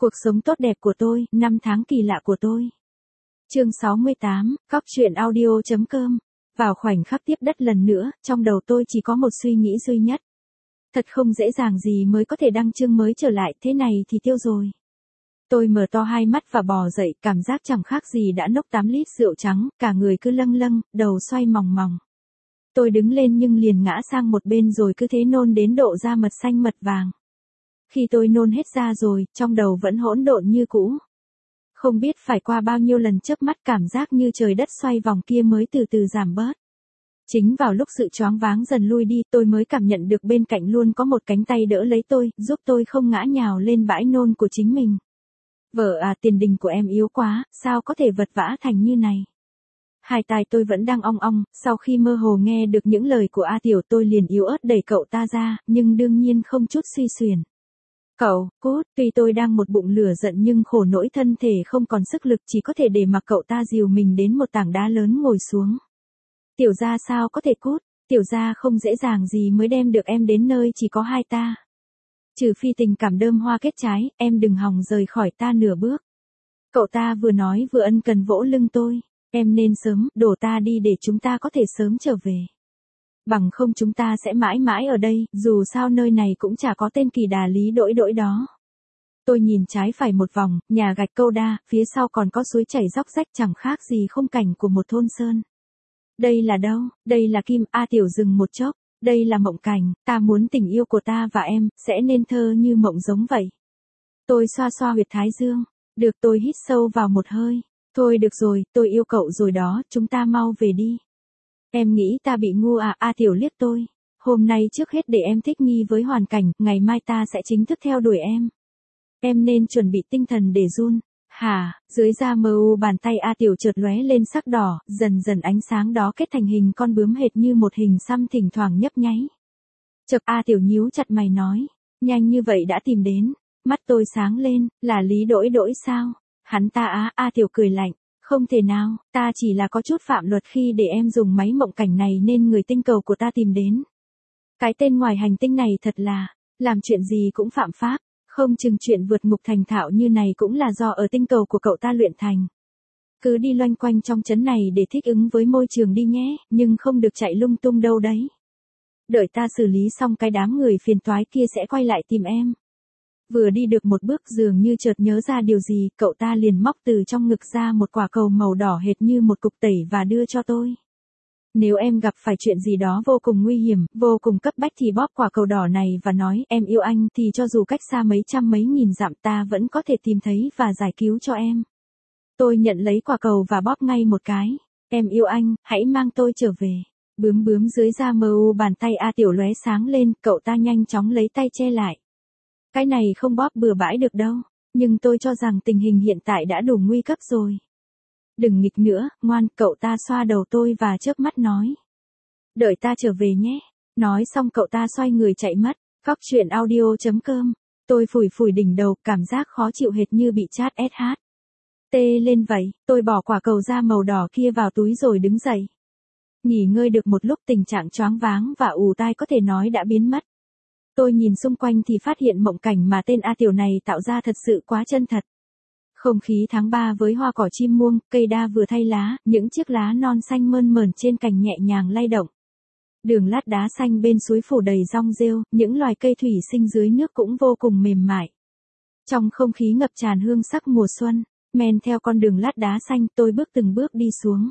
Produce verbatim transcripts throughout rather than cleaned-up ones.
Cuộc sống tốt đẹp của tôi, năm tháng kỳ lạ của tôi. Chương sáu mươi tám, Cóc truyện audio chấm com. Vào khoảnh khắc tiếp đất lần nữa, trong đầu tôi chỉ có một suy nghĩ duy nhất. Thật không dễ dàng gì mới có thể đăng chương mới trở lại, thế này thì tiêu rồi. Tôi mở to hai mắt và bò dậy, cảm giác chẳng khác gì đã nốc tám lít rượu trắng, cả người cứ lâng lâng, đầu xoay mòng mòng. Tôi đứng lên nhưng liền ngã sang một bên rồi cứ thế nôn đến độ da mật xanh mật vàng. Khi tôi nôn hết ra rồi, trong đầu vẫn hỗn độn như cũ. Không biết phải qua bao nhiêu lần chớp mắt cảm giác như trời đất xoay vòng kia mới từ từ giảm bớt. Chính vào lúc sự choáng váng dần lui đi, tôi mới cảm nhận được bên cạnh luôn có một cánh tay đỡ lấy tôi, giúp tôi không ngã nhào lên bãi nôn của chính mình. Vợ à, tiền đình của em yếu quá, sao có thể vật vã thành như này? Hai tai tôi vẫn đang ong ong, sau khi mơ hồ nghe được những lời của A Tiểu tôi liền yếu ớt đẩy cậu ta ra, nhưng đương nhiên không chút suy xuyển. Cậu, cút, tuy tôi đang một bụng lửa giận nhưng khổ nỗi thân thể không còn sức lực chỉ có thể để mặc cậu ta dìu mình đến một tảng đá lớn ngồi xuống. Tiểu gia sao có thể cút, tiểu gia không dễ dàng gì mới đem được em đến nơi chỉ có hai ta. Trừ phi tình cảm đơm hoa kết trái, em đừng hòng rời khỏi ta nửa bước. Cậu ta vừa nói vừa ân cần vỗ lưng tôi, em nên sớm, đổ ta đi để chúng ta có thể sớm trở về. Bằng không chúng ta sẽ mãi mãi ở đây, dù sao nơi này cũng chả có tên kỳ đà lý đỗi đỗi đó. Tôi nhìn trái phải một vòng, nhà gạch câu đa, phía sau còn có suối chảy róc rách chẳng khác gì khung cảnh của một thôn sơn. Đây là đâu? Đây là Kim. A Tiểu dừng một chốc, đây là mộng cảnh, ta muốn tình yêu của ta và em, sẽ nên thơ như mộng giống vậy. Tôi xoa xoa huyệt thái dương, được tôi hít sâu vào một hơi, thôi được rồi, tôi yêu cậu rồi đó, chúng ta mau về đi. Em nghĩ ta bị ngu à? A Tiểu liếc tôi. Hôm nay trước hết để em thích nghi với hoàn cảnh, ngày mai ta sẽ chính thức theo đuổi em. Em nên chuẩn bị tinh thần để run. Hả? Dưới da mờ u bàn tay A Tiểu chợt lóe lên sắc đỏ, dần dần ánh sáng đó kết thành hình con bướm hệt như một hình xăm thỉnh thoảng nhấp nháy. Chợt A Tiểu nhíu chặt mày nói, nhanh như vậy đã tìm đến. Mắt tôi sáng lên, là Lý Đỗi Đỗi sao? Hắn ta á? A Tiểu cười lạnh. Không thể nào, ta chỉ là có chút phạm luật khi để em dùng máy mộng cảnh này nên người tinh cầu của ta tìm đến. Cái tên ngoài hành tinh này thật là, làm chuyện gì cũng phạm pháp, không chừng chuyện vượt ngục thành thạo như này cũng là do ở tinh cầu của cậu ta luyện thành. Cứ đi loanh quanh trong trấn này để thích ứng với môi trường đi nhé, nhưng không được chạy lung tung đâu đấy. Đợi ta xử lý xong cái đám người phiền toái kia sẽ quay lại tìm em. Vừa đi được một bước dường như chợt nhớ ra điều gì, cậu ta liền móc từ trong ngực ra một quả cầu màu đỏ hệt như một cục tẩy và đưa cho tôi. Nếu em gặp phải chuyện gì đó vô cùng nguy hiểm, vô cùng cấp bách thì bóp quả cầu đỏ này và nói em yêu anh thì cho dù cách xa mấy trăm mấy nghìn dặm ta vẫn có thể tìm thấy và giải cứu cho em. Tôi nhận lấy quả cầu và bóp ngay một cái. Em yêu anh, hãy mang tôi trở về. Bướm bướm dưới da mờ u bàn tay A Tiểu lóe sáng lên, cậu ta nhanh chóng lấy tay che lại. Cái này không bóp bừa bãi được đâu, nhưng tôi cho rằng tình hình hiện tại đã đủ nguy cấp rồi. Đừng nghịch nữa, ngoan, cậu ta xoa đầu tôi và chớp mắt nói. Đợi ta trở về nhé. Nói xong cậu ta xoay người chạy mất. Cóc truyện audio chấm com. Tôi phủi phủi đỉnh đầu, cảm giác khó chịu hệt như bị chát ét hát. Tê lên vậy, tôi bỏ quả cầu da màu đỏ kia vào túi rồi đứng dậy. Nghỉ ngơi được một lúc tình trạng choáng váng và ù tai có thể nói đã biến mất. Tôi nhìn xung quanh thì phát hiện mộng cảnh mà tên A Tiểu này tạo ra thật sự quá chân thật. Không khí tháng ba với hoa cỏ chim muông, cây đa vừa thay lá, những chiếc lá non xanh mơn mởn trên cành nhẹ nhàng lay động. Đường lát đá xanh bên suối phủ đầy rong rêu, những loài cây thủy sinh dưới nước cũng vô cùng mềm mại. Trong không khí ngập tràn hương sắc mùa xuân, men theo con đường lát đá xanh tôi bước từng bước đi xuống.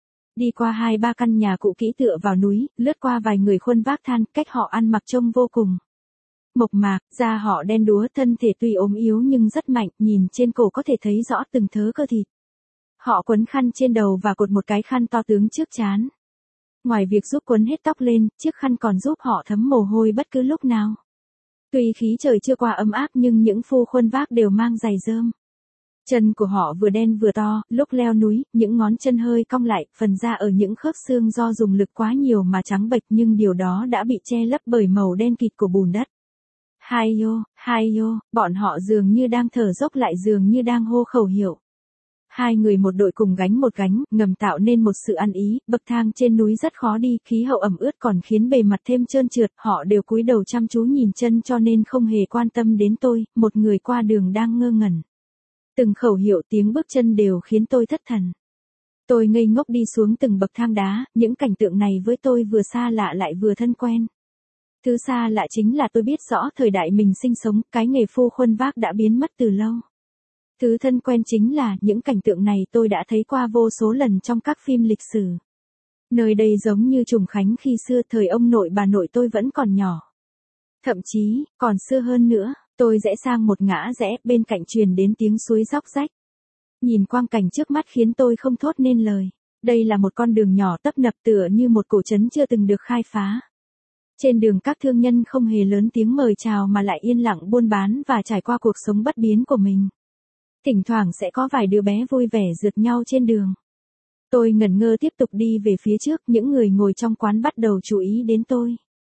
Đi qua hai ba căn nhà cũ kỹ tựa vào núi, lướt qua vài người khuân vác than, cách họ ăn mặc trông vô cùng mộc mạc, da họ đen đúa, thân thể tuy ốm yếu nhưng rất mạnh, nhìn trên cổ có thể thấy rõ từng thớ cơ thịt. Họ quấn khăn trên đầu và cột một cái khăn to tướng trước trán. Ngoài việc giúp quấn hết tóc lên, chiếc khăn còn giúp họ thấm mồ hôi bất cứ lúc nào. Tuy khí trời chưa qua ấm áp nhưng những phu khuân vác đều mang giày rơm. Chân của họ vừa đen vừa to, lúc leo núi, những ngón chân hơi cong lại, phần da ở những khớp xương do dùng lực quá nhiều mà trắng bệch nhưng điều đó đã bị che lấp bởi màu đen kịt của bùn đất. Hai yo, hai yo, bọn họ dường như đang thở dốc lại dường như đang hô khẩu hiệu. Hai người một đội cùng gánh một gánh, ngầm tạo nên một sự ăn ý, bậc thang trên núi rất khó đi, khí hậu ẩm ướt còn khiến bề mặt thêm trơn trượt, họ đều cúi đầu chăm chú nhìn chân cho nên không hề quan tâm đến tôi, một người qua đường đang ngơ ngẩn. Từng khẩu hiệu tiếng bước chân đều khiến tôi thất thần. Tôi ngây ngốc đi xuống từng bậc thang đá, những cảnh tượng này với tôi vừa xa lạ lại vừa thân quen. Thứ xa lạ chính là tôi biết rõ thời đại mình sinh sống, cái nghề phu khuân vác đã biến mất từ lâu. Thứ thân quen chính là những cảnh tượng này tôi đã thấy qua vô số lần trong các phim lịch sử. Nơi đây giống như Trùng Khánh khi xưa thời ông nội bà nội tôi vẫn còn nhỏ. Thậm chí, còn xưa hơn nữa, tôi rẽ sang một ngã rẽ bên cạnh truyền đến tiếng suối róc rách. Nhìn quang cảnh trước mắt khiến tôi không thốt nên lời. Đây là một con đường nhỏ tấp nập tựa như một cổ trấn chưa từng được khai phá. Trên đường các thương nhân không hề lớn tiếng mời chào mà lại yên lặng buôn bán và trải qua cuộc sống bất biến của mình. Thỉnh thoảng sẽ có vài đứa bé vui vẻ rượt nhau trên đường. Tôi ngẩn ngơ tiếp tục đi về phía trước, những người ngồi trong quán bắt đầu chú ý đến tôi.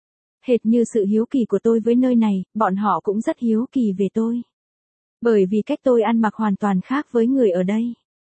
Hệt như sự hiếu kỳ của tôi với nơi này, bọn họ cũng rất hiếu kỳ về tôi. Bởi vì cách tôi ăn mặc hoàn toàn khác với người ở đây.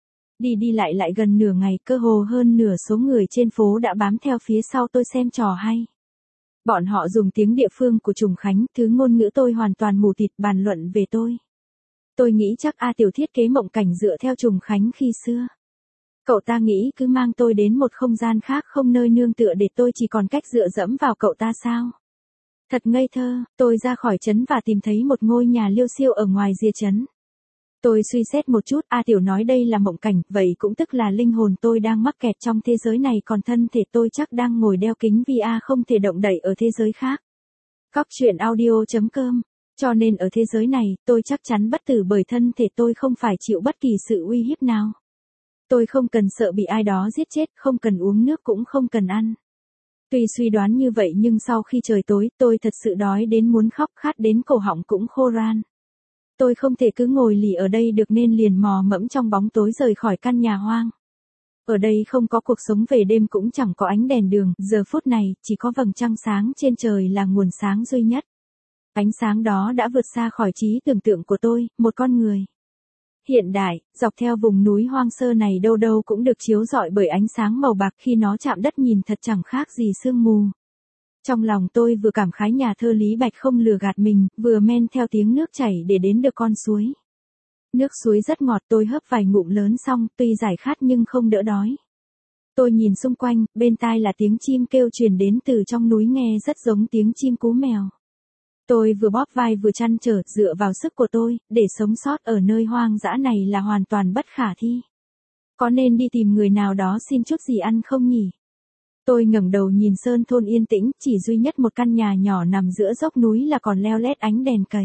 Đi đi lại lại gần nửa ngày, cơ hồ hơn nửa số người trên phố đã bám theo phía sau tôi xem trò hay. Bọn họ dùng tiếng địa phương của Trùng Khánh, thứ ngôn ngữ tôi hoàn toàn mù tịt, bàn luận về tôi. Tôi nghĩ chắc A Tiểu thiết kế mộng cảnh dựa theo Trùng Khánh khi xưa. Cậu ta nghĩ cứ mang tôi đến một không gian khác không nơi nương tựa để tôi chỉ còn cách dựa dẫm vào cậu ta sao? Thật ngây thơ, tôi ra khỏi trấn và tìm thấy một ngôi nhà liêu xiêu ở ngoài rìa trấn. Tôi suy xét một chút, A Tiểu nói đây là mộng cảnh, vậy cũng tức là linh hồn tôi đang mắc kẹt trong thế giới này còn thân thể tôi chắc đang ngồi đeo kính vê rờ không thể động đậy ở thế giới khác. Cóc truyện audio chấm com. Cho nên ở thế giới này, tôi chắc chắn bất tử bởi thân thể tôi không phải chịu bất kỳ sự uy hiếp nào. Tôi không cần sợ bị ai đó giết chết, không cần uống nước cũng không cần ăn. Tuy suy đoán như vậy nhưng sau khi trời tối, tôi thật sự đói đến muốn khóc, khát đến cổ họng cũng khô ran. Tôi không thể cứ ngồi lì ở đây được nên liền mò mẫm trong bóng tối rời khỏi căn nhà hoang. Ở đây không có cuộc sống về đêm cũng chẳng có ánh đèn đường, giờ phút này, chỉ có vầng trăng sáng trên trời là nguồn sáng duy nhất. Ánh sáng đó đã vượt xa khỏi trí tưởng tượng của tôi, một con người. Hiện đại, dọc theo vùng núi hoang sơ này đâu đâu cũng được chiếu rọi bởi ánh sáng màu bạc khi nó chạm đất nhìn thật chẳng khác gì sương mù. Trong lòng tôi vừa cảm khái nhà thơ Lý Bạch không lừa gạt mình, vừa men theo tiếng nước chảy để đến được con suối. Nước suối rất ngọt, tôi hớp vài ngụm lớn xong, tuy giải khát nhưng không đỡ đói. Tôi nhìn xung quanh, bên tai là tiếng chim kêu truyền đến từ trong núi nghe rất giống tiếng chim cú mèo. Tôi vừa bóp vai vừa trăn trở, dựa vào sức của tôi, để sống sót ở nơi hoang dã này là hoàn toàn bất khả thi. Có nên đi tìm người nào đó xin chút gì ăn không nhỉ? Tôi ngẩng đầu nhìn sơn thôn yên tĩnh, chỉ duy nhất một căn nhà nhỏ nằm giữa dốc núi là còn leo lét ánh đèn cầy.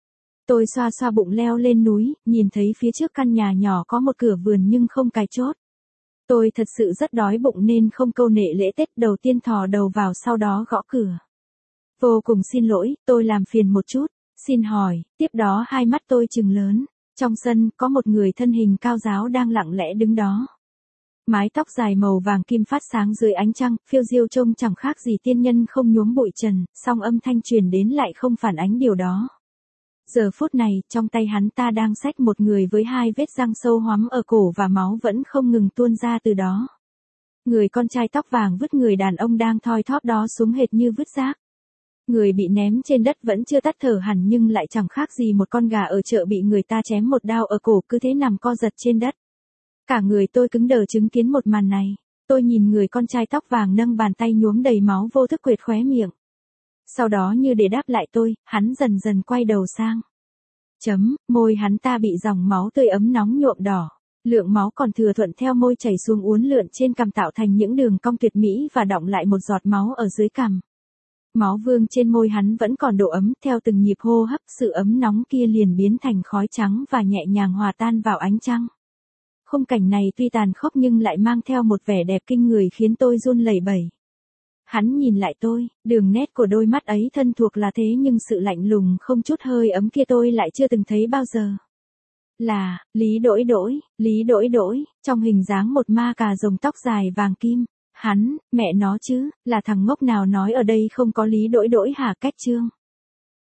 Tôi xoa xoa bụng leo lên núi, nhìn thấy phía trước căn nhà nhỏ có một cửa vườn nhưng không cài chốt. Tôi thật sự rất đói bụng nên không câu nệ lễ Tết, đầu tiên thò đầu vào sau đó gõ cửa. Vô cùng xin lỗi, tôi làm phiền một chút, xin hỏi, tiếp đó hai mắt tôi trừng lớn. Trong sân, có một người thân hình cao ráo đang lặng lẽ đứng đó. Mái tóc dài màu vàng kim phát sáng dưới ánh trăng, phiêu diêu trông chẳng khác gì tiên nhân không nhuốm bụi trần, song âm thanh truyền đến lại không phản ánh điều đó. Giờ phút này, trong tay hắn ta đang xách một người với hai vết răng sâu hoắm ở cổ và máu vẫn không ngừng tuôn ra từ đó. Người con trai tóc vàng vứt người đàn ông đang thoi thóp đó xuống hệt như vứt rác. Người bị ném trên đất vẫn chưa tắt thở hẳn nhưng lại chẳng khác gì một con gà ở chợ bị người ta chém một đao ở cổ cứ thế nằm co giật trên đất. Cả người tôi cứng đờ chứng kiến một màn này. Tôi nhìn người con trai tóc vàng nâng bàn tay nhuốm đầy máu vô thức quệt khóe miệng. Sau đó như để đáp lại tôi, hắn dần dần quay đầu sang. Chấm, môi hắn ta bị dòng máu tươi ấm nóng nhuộm đỏ. Lượng máu còn thừa thuận theo môi chảy xuống uốn lượn trên cằm tạo thành những đường cong tuyệt mỹ và đọng lại một giọt máu ở dưới cằm. Máu vương trên môi hắn vẫn còn độ ấm, theo từng nhịp hô hấp, sự ấm nóng kia liền biến thành khói trắng và nhẹ nhàng hòa tan vào ánh trăng. Khung cảnh này tuy tàn khốc nhưng lại mang theo một vẻ đẹp kinh người khiến tôi run lẩy bẩy. Hắn nhìn lại tôi, đường nét của đôi mắt ấy thân thuộc là thế nhưng sự lạnh lùng không chút hơi ấm kia tôi lại chưa từng thấy bao giờ. Là, Lý Đỗi Đỗi, Lý Đỗi Đỗi, trong hình dáng một ma cà rồng tóc dài vàng kim. Hắn, mẹ nó chứ, là thằng ngốc nào nói ở đây không có Lý Đỗi Đỗi hả? Cách chương.